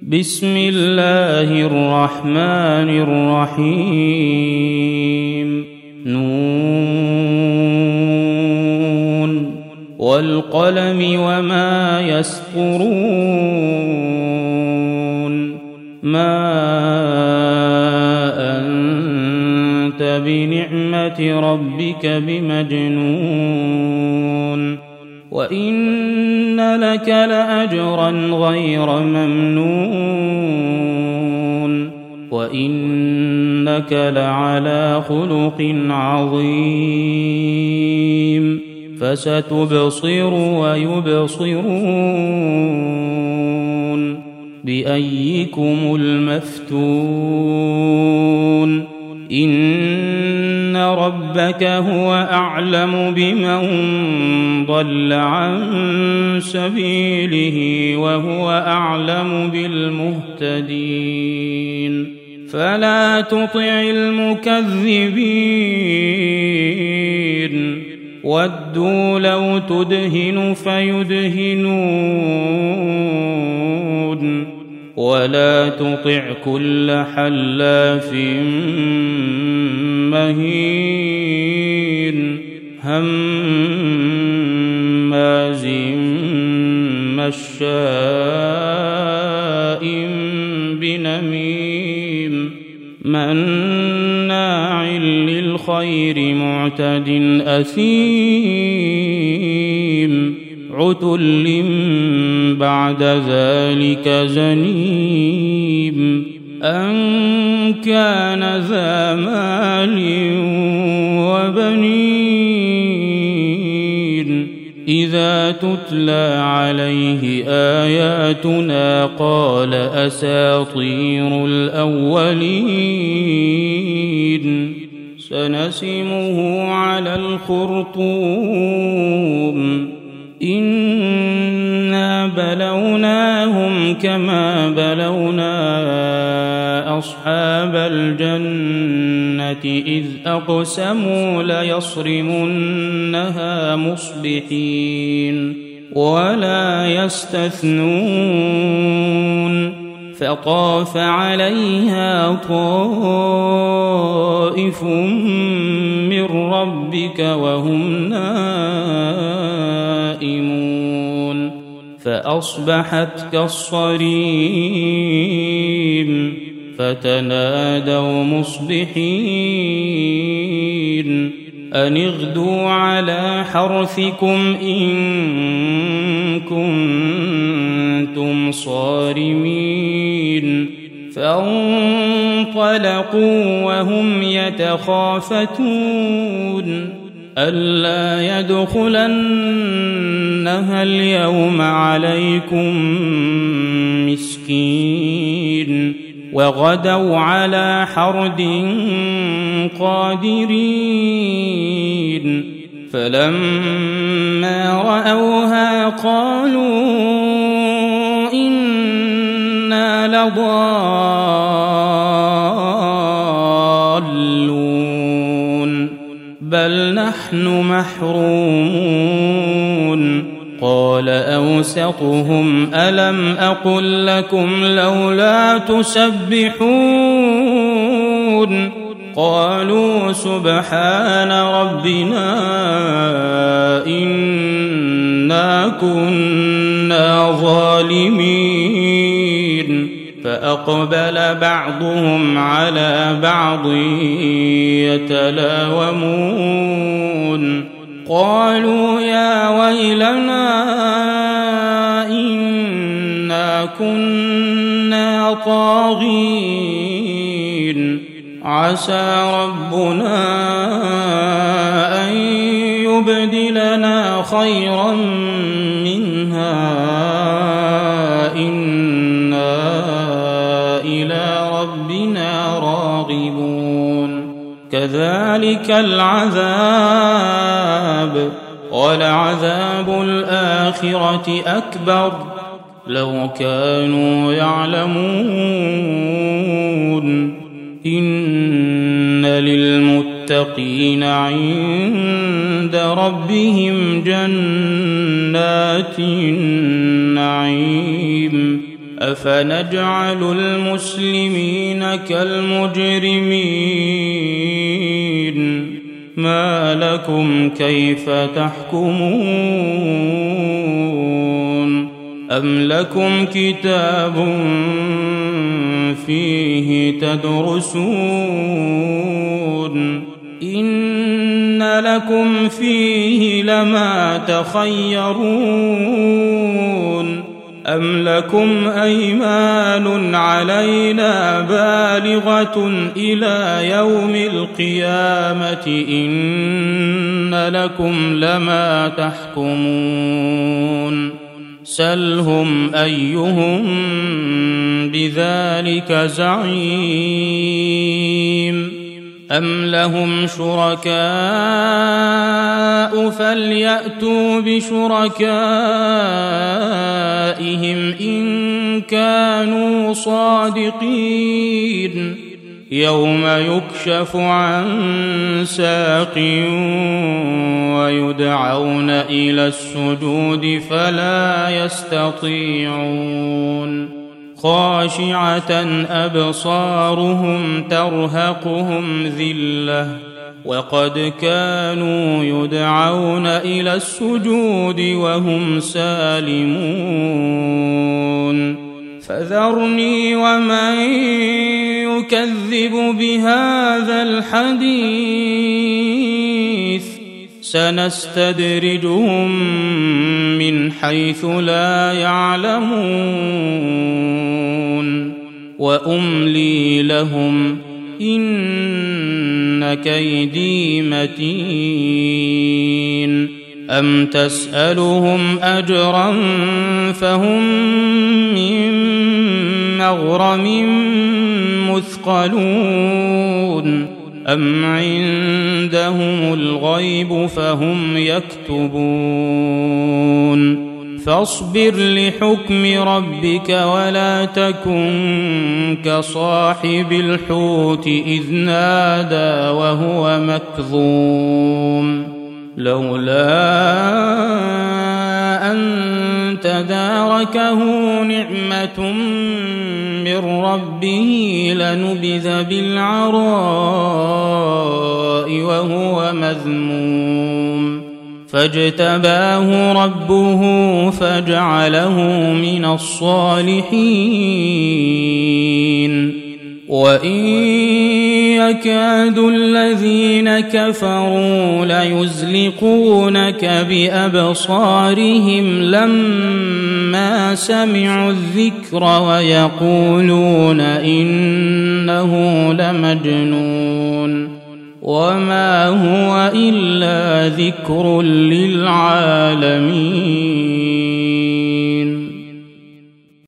بسم الله الرحمن الرحيم نون والقلم وما يسطرون ما أنت بنعمة ربك بمجنون وإن لك لأجرا غير ممنون وإنك لعلى خلق عظيم فستبصر ويبصرون بأيكم المفتون إن ربك هو أعلم بمن ضل عن سبيله وهو أعلم بالمهتدين فلا تطع المكذبين ودوا لو تدهن فيدهنون ولا تطع كل حلاف مهين هماز مشاء بنميم مناع للخير معتد أثيم عتل بعد ذلك زنيم أن كان ذا مال وبنين إذا تتلى عليه آياتنا قال أساطير الأولين سنسمه على الخرطوم إنا بلوناهم كما بلونا أصحاب الجنة إذ أقسموا ليصرمنها مصبحين ولا يستثنون فطاف عليها طائف من ربك وهم نائمون فأصبحت كالصريم فتنادوا مصبحين أن اغدوا على حرثكم إن كنتم صارمين فانطلقوا وهم يتخافتون ألا يدخلنها اليوم عليكم مسكين وغدوا على حرد قادرين فلما رأوها قالوا إنا لضالون بل نحن محرومون قال أوسطهم ألم أقل لكم لولا تسبحون قالوا سبحان ربنا إنا كنا ظالمين فأقبل بعضهم على بعض يتلاومون قالوا يا ويلنا إنا كنا طاغين عسى ربنا أن يبدلنا خيرا منها إنا إلى ربنا راغبون كذلك العذاب ولعذاب الآخرة أكبر لو كانوا يعلمون إن للمتقين عند ربهم جنات النعيم أفنجعل المسلمين كالمجرمين ما لكم كيف تحكمون أم لكم كتاب فيه تدرسون إن لكم فيه لما تخيرون أم لكم أيمان علينا بالغة إلى يوم القيامة إن لكم لما تحكمون سلهم أيهم بذلك زعيم أم لهم شركاء فليأتوا بشركائهم إن كانوا صادقين يوم يكشف عن ساق ويدعون إلى السجود فلا يستطيعون خاشعة أبصارهم ترهقهم ذلة وقد كانوا يدعون إلى السجود وهم سالمون فذرني ومن يكذب بهذا الحديث سنستدرجهم من حيث لا يعلمون وأملي لهم إن كيدي متين أم تسألهم أجرا فهم من مغرم مثقلون أم عندهم الغيب فهم يكتبون فاصبر لحكم ربك ولا تكن كصاحب الحوت إذ نادى وهو مكظوم لولا أن تداركه نعمة من ربه لنبذ بالعراء وهو مذموم فاجتباه ربه فجعله من الصالحين وإن يكاد الذين كفروا ليزلقونك بأبصارهم لما سمعوا الذكر ويقولون إنه لمجنون وما هو إلا ذكر للعالمين.